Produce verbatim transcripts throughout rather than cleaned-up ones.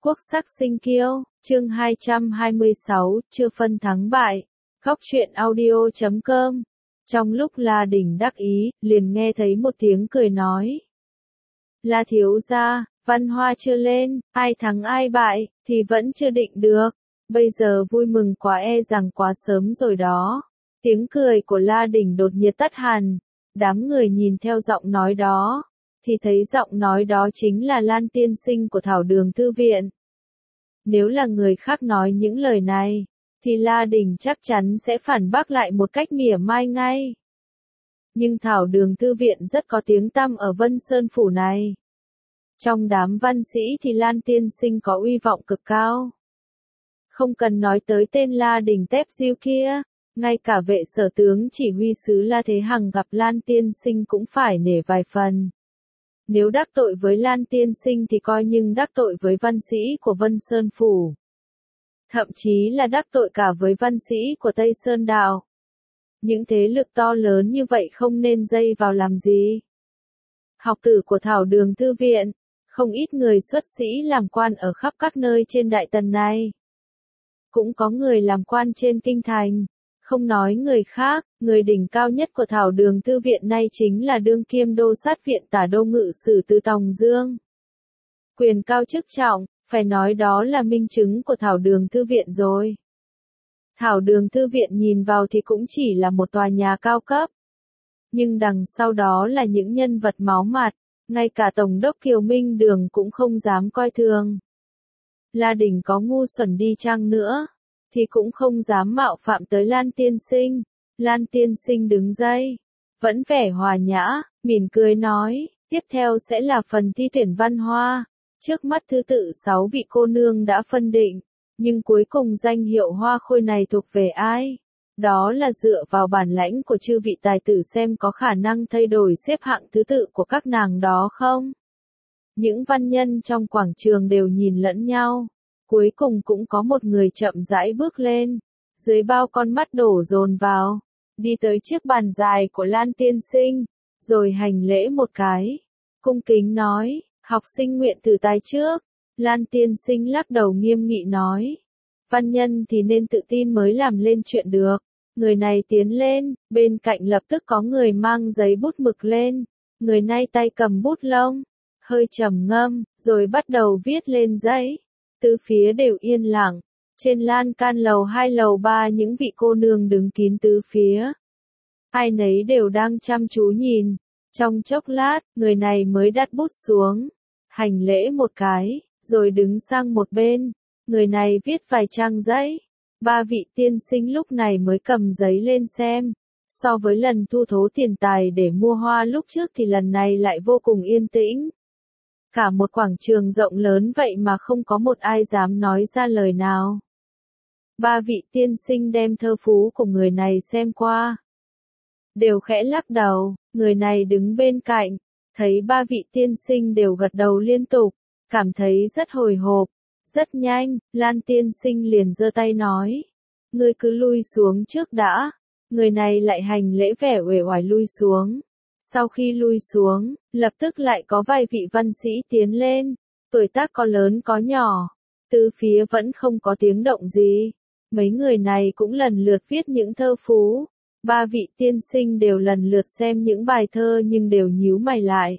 Quốc sắc sinh kiêu, chương hai trăm hai mươi sáu, chưa phân thắng bại. Góc truyện audio chấm com. Trong lúc La Đình đắc ý, liền nghe thấy một tiếng cười nói. La thiếu gia, văn hoa chưa lên, ai thắng ai bại, thì vẫn chưa định được. Bây giờ vui mừng quá e rằng quá sớm rồi đó. Tiếng cười của La Đình đột nhiên tắt hẳn. Đám người nhìn theo giọng nói đó, thì thấy giọng nói đó chính là Lan tiên sinh của Thảo Đường Thư Viện. Nếu là người khác nói những lời này, thì La Đình chắc chắn sẽ phản bác lại một cách mỉa mai ngay. Nhưng Thảo Đường Thư Viện rất có tiếng tăm ở Vân Sơn Phủ này. Trong đám văn sĩ thì Lan tiên sinh có uy vọng cực cao. Không cần nói tới tên La Đình Tép Diêu kia, ngay cả vệ sở tướng chỉ huy sứ La Thế Hằng gặp Lan tiên sinh cũng phải nể vài phần. Nếu đắc tội với Lan tiên sinh thì coi như đắc tội với văn sĩ của Vân Sơn Phủ. Thậm chí là đắc tội cả với văn sĩ của Tây Sơn Đạo. Những thế lực to lớn như vậy không nên dây vào làm gì. Học tử của Thảo Đường Thư Viện, không ít người xuất sĩ làm quan ở khắp các nơi trên Đại Tần này. Cũng có người làm quan trên kinh thành. Không nói người khác, người đỉnh cao nhất của Thảo Đường Thư Viện nay chính là đương kiêm đô sát viện tả đô ngự sử Từ Tòng Dương. Quyền cao chức trọng, phải nói đó là minh chứng của Thảo Đường Thư Viện rồi. Thảo Đường Thư Viện nhìn vào thì cũng chỉ là một tòa nhà cao cấp. Nhưng đằng sau đó là những nhân vật máu mặt, ngay cả Tổng đốc Kiều Minh Đường cũng không dám coi thường. La Đình có ngu xuẩn đi chăng nữa, thì cũng không dám mạo phạm tới Lan tiên sinh. Lan tiên sinh đứng dậy, vẫn vẻ hòa nhã, mỉm cười nói, tiếp theo sẽ là phần thi tuyển văn hoa. Trước mắt thứ tự sáu vị cô nương đã phân định, nhưng cuối cùng danh hiệu hoa khôi này thuộc về ai? Đó là dựa vào bản lãnh của chư vị tài tử xem có khả năng thay đổi xếp hạng thứ tự của các nàng đó không? Những văn nhân trong quảng trường đều nhìn lẫn nhau. Cuối cùng cũng có một người chậm rãi bước lên, dưới bao con mắt đổ dồn vào, đi tới chiếc bàn dài của Lan tiên sinh, rồi hành lễ một cái, cung kính nói, học sinh nguyện thử tài trước. Lan tiên sinh lắc đầu nghiêm nghị nói, văn nhân thì nên tự tin mới làm lên chuyện được. Người này tiến lên, bên cạnh lập tức có người mang giấy bút mực lên, người này tay cầm bút lông, hơi trầm ngâm, rồi bắt đầu viết lên giấy. Tứ phía đều yên lặng, trên lan can lầu hai lầu ba những vị cô nương đứng kín tứ phía. Ai nấy đều đang chăm chú nhìn, trong chốc lát, người này mới đặt bút xuống, hành lễ một cái, rồi đứng sang một bên, người này viết vài trang giấy. Ba vị tiên sinh lúc này mới cầm giấy lên xem, so với lần thu thố tiền tài để mua hoa lúc trước thì lần này lại vô cùng yên tĩnh. Cả một quảng trường rộng lớn vậy mà không có một ai dám nói ra lời nào. Ba vị tiên sinh đem thơ phú của người này xem qua, đều khẽ lắc đầu. Người này đứng bên cạnh, thấy ba vị tiên sinh đều gật đầu liên tục, cảm thấy rất hồi hộp. Rất nhanh, Lan tiên sinh liền giơ tay nói, ngươi cứ lui xuống trước đã. Người này lại hành lễ vẻ uể oải lui xuống. Sau khi lui xuống, lập tức lại có vài vị văn sĩ tiến lên, tuổi tác có lớn có nhỏ, tứ phía vẫn không có tiếng động gì. Mấy người này cũng lần lượt viết những thơ phú. Ba vị tiên sinh đều lần lượt xem những bài thơ nhưng đều nhíu mày lại.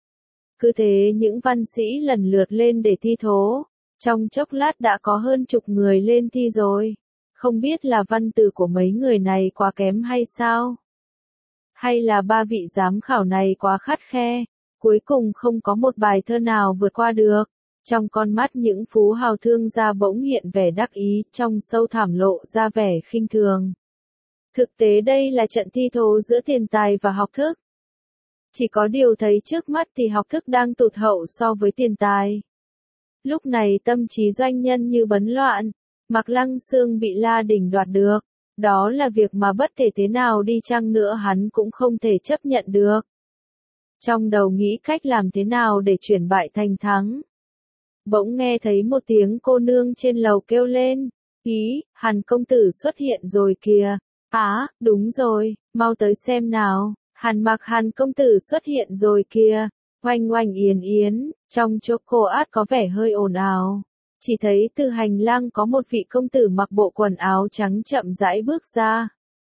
Cứ thế những văn sĩ lần lượt lên để thi thố. Trong chốc lát đã có hơn chục người lên thi rồi. Không biết là văn từ của mấy người này quá kém hay sao? Hay là ba vị giám khảo này quá khắt khe, cuối cùng không có một bài thơ nào vượt qua được. Trong con mắt những phú hào thương gia bỗng hiện vẻ đắc ý, trong sâu thẳm lộ ra vẻ khinh thường. Thực tế đây là trận thi thố giữa tiền tài và học thức. Chỉ có điều thấy trước mắt thì học thức đang tụt hậu so với tiền tài. Lúc này tâm trí doanh nhân như bấn loạn, Mạc Lăng Xương bị La Đình đoạt được. Đó là việc mà bất kể thế nào đi chăng nữa hắn cũng không thể chấp nhận được. Trong đầu nghĩ cách làm thế nào để chuyển bại thành thắng. Bỗng nghe thấy một tiếng cô nương trên lầu kêu lên, ý, Hàn công tử xuất hiện rồi kìa. Á, à, đúng rồi, mau tới xem nào, Hàn Mặc Hàn công tử xuất hiện rồi kìa. Oanh oanh yến yến, trong chỗ cô át có vẻ hơi ồn ào. chỉ thấy từ hành lang có một vị công tử mặc bộ quần áo trắng chậm rãi bước ra.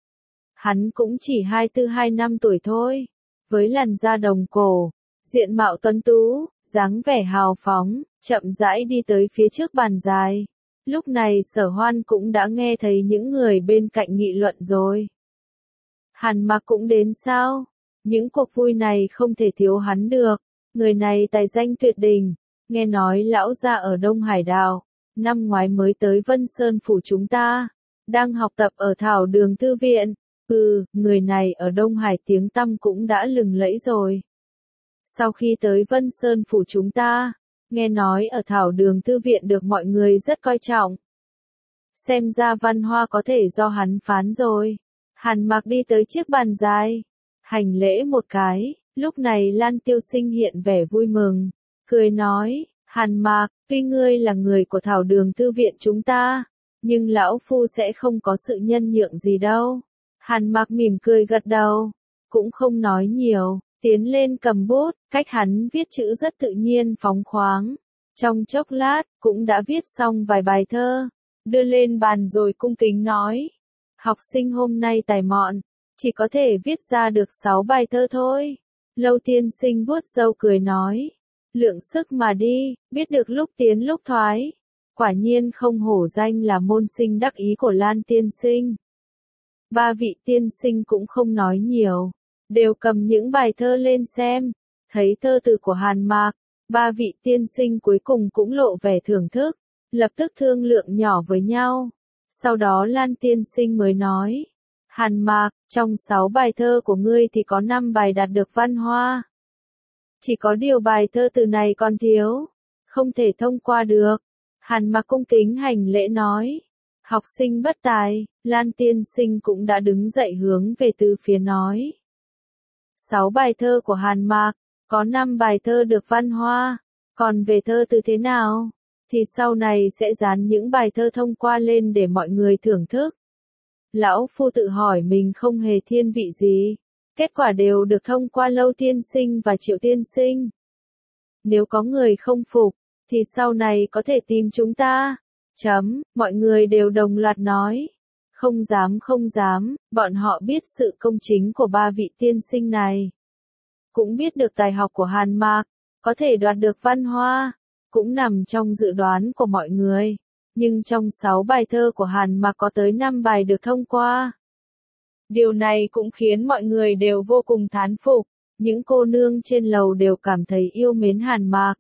Hắn cũng chỉ hai tư hai năm tuổi thôi, với làn da đồng cổ, diện mạo tuấn tú, dáng vẻ hào phóng, chậm rãi đi tới phía trước bàn dài. Lúc này Sở Hoan cũng đã nghe thấy những người bên cạnh nghị luận rồi. Hàn Mặc cũng đến sao? Những cuộc vui này không thể thiếu hắn được. Người này tài danh tuyệt đỉnh, nghe nói lão gia ở Đông Hải Đảo, năm ngoái mới tới Vân Sơn phủ chúng ta, đang học tập ở Thảo Đường Thư viện. Ừ, người này ở Đông Hải tiếng tăm cũng đã lừng lẫy rồi. Sau khi tới Vân Sơn phủ chúng ta, nghe nói ở Thảo Đường Thư viện được mọi người rất coi trọng. Xem ra văn hoa có thể do hắn phán rồi. Hàn Mặc đi tới chiếc bàn dài, hành lễ một cái, lúc này Lan Tiêu Sinh hiện vẻ vui mừng, cười nói, Hàn Mặc, tuy ngươi là người của Thảo Đường Thư viện chúng ta, nhưng lão phu sẽ không có sự nhân nhượng gì đâu. Hàn Mặc mỉm cười gật đầu, cũng không nói nhiều, tiến lên cầm bút, cách hắn viết chữ rất tự nhiên phóng khoáng. Trong chốc lát, cũng đã viết xong vài bài thơ, đưa lên bàn rồi cung kính nói. Học sinh hôm nay tài mọn, chỉ có thể viết ra được sáu bài thơ thôi. Lâu tiên sinh vuốt râu cười nói, lượng sức mà đi, biết được lúc tiến lúc thoái. Quả nhiên không hổ danh là môn sinh đắc ý của Lan tiên sinh. Ba vị tiên sinh cũng không nói nhiều, đều cầm những bài thơ lên xem, thấy thơ từ của Hàn Mặc, ba vị tiên sinh cuối cùng cũng lộ vẻ thưởng thức, lập tức thương lượng nhỏ với nhau. Sau đó Lan tiên sinh mới nói, Hàn Mặc, trong sáu bài thơ của ngươi thì có năm bài đạt được văn hoa. Chỉ có điều bài thơ từ này còn thiếu, không thể thông qua được. Hàn Mặc cung kính hành lễ nói, học sinh bất tài. Lan tiên sinh cũng đã đứng dậy hướng về từ phía nói. Sáu bài thơ của Hàn Mặc, có năm bài thơ được văn hoa, còn về thơ từ thế nào, thì sau này sẽ dán những bài thơ thông qua lên để mọi người thưởng thức. Lão phu tự hỏi mình không hề thiên vị gì, kết quả đều được thông qua Lâu tiên sinh và Triệu tiên sinh. Nếu có người không phục, thì sau này có thể tìm chúng ta. Chấm, mọi người đều đồng loạt nói. Không dám không dám, bọn họ biết sự công chính của ba vị tiên sinh này. Cũng biết được tài học của Hàn Mặc, có thể đoạt được văn hoa, cũng nằm trong dự đoán của mọi người. Nhưng trong sáu bài thơ của Hàn Mặc có tới năm bài được thông qua. Điều này cũng khiến mọi người đều vô cùng thán phục, những cô nương trên lầu đều cảm thấy yêu mến Hàn Mặc.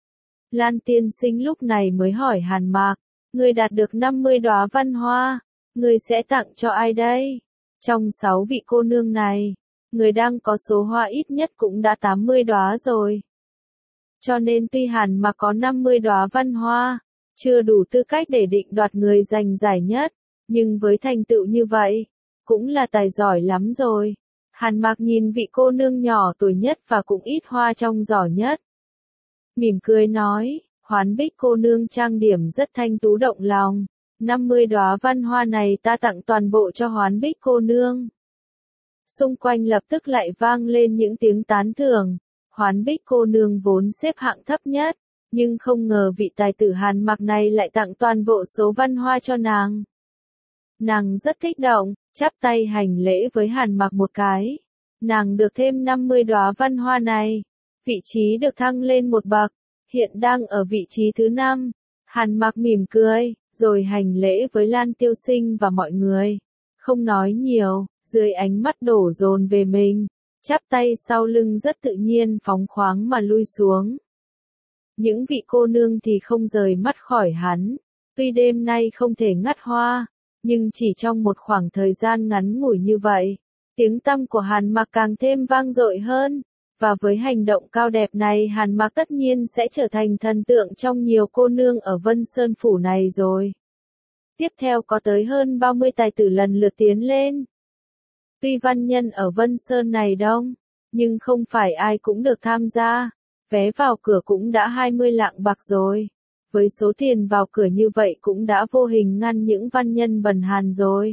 Lan tiên sinh lúc này mới hỏi Hàn Mặc, người đạt được năm mươi đóa văn hoa, người sẽ tặng cho ai đây? Trong sáu vị cô nương này, người đang có số hoa ít nhất cũng đã tám mươi đóa rồi. Cho nên tuy Hàn Mặc có năm mươi đóa văn hoa, chưa đủ tư cách để định đoạt người giành giải nhất, nhưng với thành tựu như vậy, cũng là tài giỏi lắm rồi. Hàn Mặc nhìn vị cô nương nhỏ tuổi nhất và cũng ít hoa trong giỏ nhất. Mỉm cười nói, Hoán Bích cô nương trang điểm rất thanh tú động lòng, năm mươi đóa văn hoa này ta tặng toàn bộ cho Hoán Bích cô nương. Xung quanh lập tức lại vang lên những tiếng tán thưởng, Hoán Bích cô nương vốn xếp hạng thấp nhất, nhưng không ngờ vị tài tử Hàn Mặc này lại tặng toàn bộ số văn hoa cho nàng. Nàng rất kích động, chắp tay hành lễ với Hàn Mặc một cái. Nàng được thêm năm mươi đóa văn hoa này, vị trí được thăng lên một bậc, hiện đang ở vị trí thứ năm. Hàn Mặc mỉm cười, rồi hành lễ với Lan Tiêu Sinh và mọi người. Không nói nhiều, dưới ánh mắt đổ dồn về mình, chắp tay sau lưng rất tự nhiên phóng khoáng mà lui xuống. Những vị cô nương thì không rời mắt khỏi hắn, tuy đêm nay không thể ngắt hoa, nhưng chỉ trong một khoảng thời gian ngắn ngủi như vậy, tiếng tăm của Hàn Mặc càng thêm vang dội hơn, và với hành động cao đẹp này Hàn Mặc tất nhiên sẽ trở thành thần tượng trong nhiều cô nương ở Vân Sơn Phủ này rồi. Tiếp theo có tới hơn ba mươi tài tử lần lượt tiến lên. Tuy văn nhân ở Vân Sơn này đông, nhưng không phải ai cũng được tham gia, vé vào cửa cũng đã hai mươi lạng bạc rồi. Với số tiền vào cửa như vậy cũng đã vô hình ngăn những văn nhân bần hàn rồi.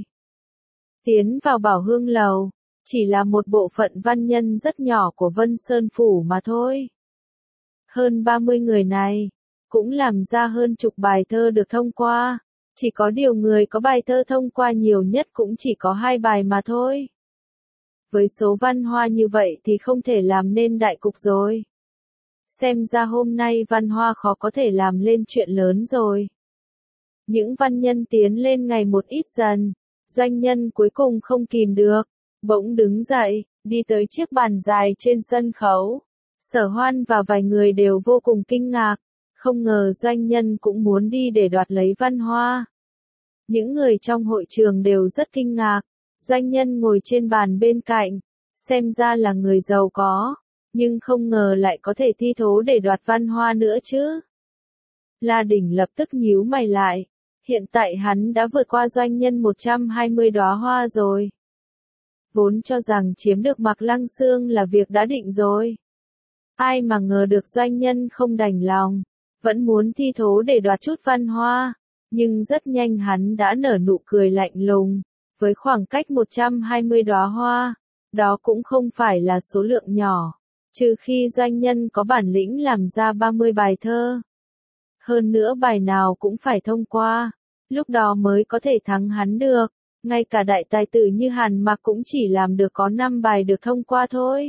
Tiến vào Bảo Hương Lầu, chỉ là một bộ phận văn nhân rất nhỏ của Vân Sơn Phủ mà thôi. Hơn ba mươi người này, cũng làm ra hơn chục bài thơ được thông qua. Chỉ có điều người có bài thơ thông qua nhiều nhất cũng chỉ có hai bài mà thôi. Với số văn hoa như vậy thì không thể làm nên đại cục rồi. Xem ra hôm nay văn hoa khó có thể làm lên chuyện lớn rồi. Những văn nhân tiến lên ngày một ít dần, doanh nhân cuối cùng không kìm được, bỗng đứng dậy, đi tới chiếc bàn dài trên sân khấu. Sở Hoan và vài người đều vô cùng kinh ngạc, không ngờ doanh nhân cũng muốn đi để đoạt lấy văn hoa. Những người trong hội trường đều rất kinh ngạc, doanh nhân ngồi trên bàn bên cạnh, xem ra là người giàu có, nhưng không ngờ lại có thể thi thố để đoạt văn hoa nữa chứ. La Đỉnh lập tức nhíu mày lại, hiện tại hắn đã vượt qua doanh nhân một trăm hai mươi đóa hoa rồi. Vốn cho rằng chiếm được Mạc Lăng Xương là việc đã định rồi. Ai mà ngờ được doanh nhân không đành lòng, vẫn muốn thi thố để đoạt chút văn hoa, nhưng rất nhanh hắn đã nở nụ cười lạnh lùng, với khoảng cách một trăm hai mươi đóa hoa, đó cũng không phải là số lượng nhỏ, trừ khi doanh nhân có bản lĩnh làm ra ba mươi bài thơ. Hơn nữa bài nào cũng phải thông qua, lúc đó mới có thể thắng hắn được, ngay cả đại tài tử như Hàn Mặc cũng chỉ làm được có năm bài được thông qua thôi.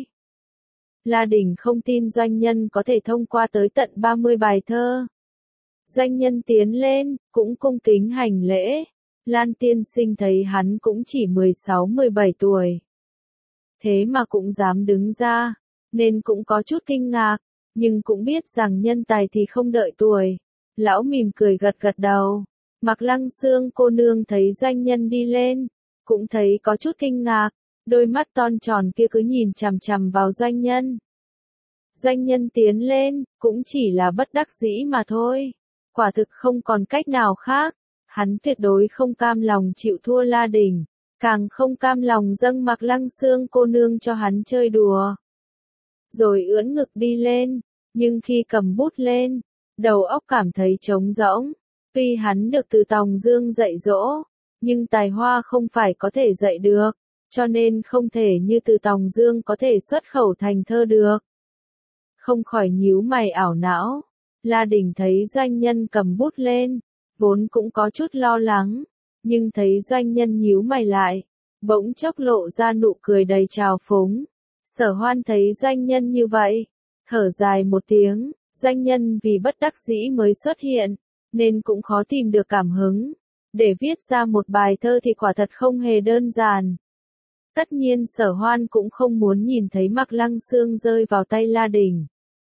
La Đỉnh không tin doanh nhân có thể thông qua tới tận ba mươi bài thơ. Doanh nhân tiến lên, cũng cung kính hành lễ. Lan tiên sinh thấy hắn cũng chỉ mười sáu mười bảy tuổi. Thế mà cũng dám đứng ra, nên cũng có chút kinh ngạc, nhưng cũng biết rằng nhân tài thì không đợi tuổi. Lão mỉm cười gật gật đầu. Mạc Lăng Xương cô nương thấy doanh nhân đi lên, cũng thấy có chút kinh ngạc, đôi mắt to tròn kia cứ nhìn chằm chằm vào doanh nhân. Doanh nhân tiến lên, cũng chỉ là bất đắc dĩ mà thôi. Quả thực không còn cách nào khác, hắn tuyệt đối không cam lòng chịu thua La Đỉnh, càng không cam lòng dâng Mạc Lăng Xương cô nương cho hắn chơi đùa. Rồi ưỡn ngực đi lên, nhưng khi cầm bút lên, đầu óc cảm thấy trống rỗng. Tuy hắn được từ Tòng Dương dạy dỗ, nhưng tài hoa không phải có thể dạy được, cho nên không thể như từ Tòng Dương có thể xuất khẩu thành thơ được. Không khỏi nhíu mày ảo não, La Đỉnh thấy doanh nhân cầm bút lên, vốn cũng có chút lo lắng, nhưng thấy doanh nhân nhíu mày lại, bỗng chốc lộ ra nụ cười đầy trào phúng. Sở Hoan thấy doanh nhân như vậy, thở dài một tiếng, doanh nhân vì bất đắc dĩ mới xuất hiện, nên cũng khó tìm được cảm hứng. Để viết ra một bài thơ thì quả thật không hề đơn giản. Tất nhiên Sở Hoan cũng không muốn nhìn thấy Mạc Lăng Xương rơi vào tay La Đỉnh.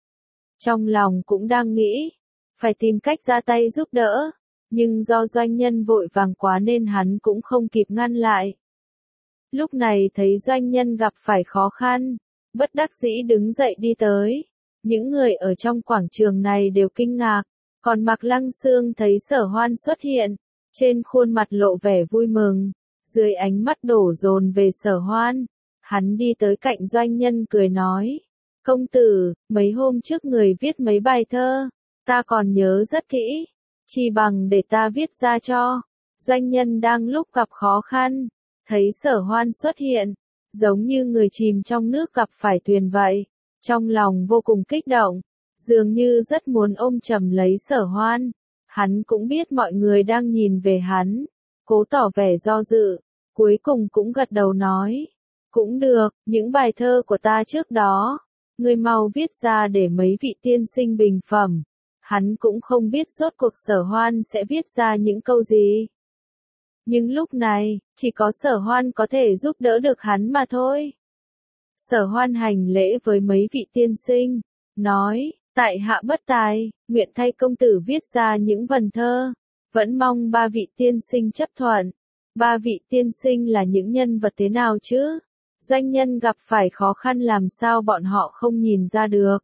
Trong lòng cũng đang nghĩ, phải tìm cách ra tay giúp đỡ, nhưng do doanh nhân vội vàng quá nên hắn cũng không kịp ngăn lại. Lúc này thấy doanh nhân gặp phải khó khăn, bất đắc dĩ đứng dậy đi tới. Những người ở trong quảng trường này đều kinh ngạc, còn Mạc Lăng Xương thấy Sở Hoan xuất hiện, trên khuôn mặt lộ vẻ vui mừng, dưới ánh mắt đổ dồn về Sở Hoan, hắn đi tới cạnh doanh nhân cười nói, công tử, mấy hôm trước người viết mấy bài thơ, ta còn nhớ rất kỹ, chỉ bằng để ta viết ra cho. Doanh nhân đang lúc gặp khó khăn, thấy Sở Hoan xuất hiện, giống như người chìm trong nước gặp phải thuyền vậy, trong lòng vô cùng kích động, dường như rất muốn ôm chầm lấy Sở Hoan. Hắn cũng biết mọi người đang nhìn về hắn, cố tỏ vẻ do dự, cuối cùng cũng gật đầu nói, cũng được, những bài thơ của ta trước đó, ngươi mau viết ra để mấy vị tiên sinh bình phẩm. Hắn cũng không biết rốt cuộc Sở Hoan sẽ viết ra những câu gì. Nhưng lúc này, chỉ có Sở Hoan có thể giúp đỡ được hắn mà thôi. Sở Hoan hành lễ với mấy vị tiên sinh, nói, tại hạ bất tài, nguyện thay công tử viết ra những vần thơ, vẫn mong ba vị tiên sinh chấp thuận. Ba vị tiên sinh là những nhân vật thế nào chứ? Doanh nhân gặp phải khó khăn làm sao bọn họ không nhìn ra được.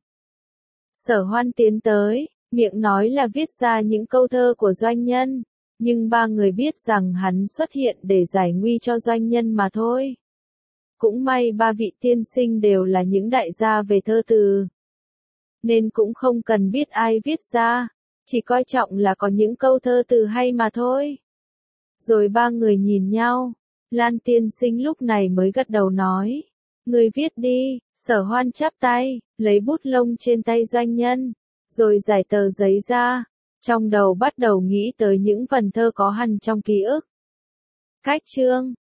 Sở Hoan tiến tới, miệng nói là viết ra những câu thơ của doanh nhân, nhưng ba người biết rằng hắn xuất hiện để giải nguy cho doanh nhân mà thôi. Cũng may ba vị tiên sinh đều là những đại gia về thơ từ, nên cũng không cần biết ai viết ra, chỉ coi trọng là có những câu thơ từ hay mà thôi. Rồi ba người nhìn nhau, Lan tiên sinh lúc này mới gật đầu nói, người viết đi. Sở Hoan chắp tay, lấy bút lông trên tay doanh nhân, rồi giải tờ giấy ra, trong đầu bắt đầu nghĩ tới những vần thơ có hằn trong ký ức. Cách chương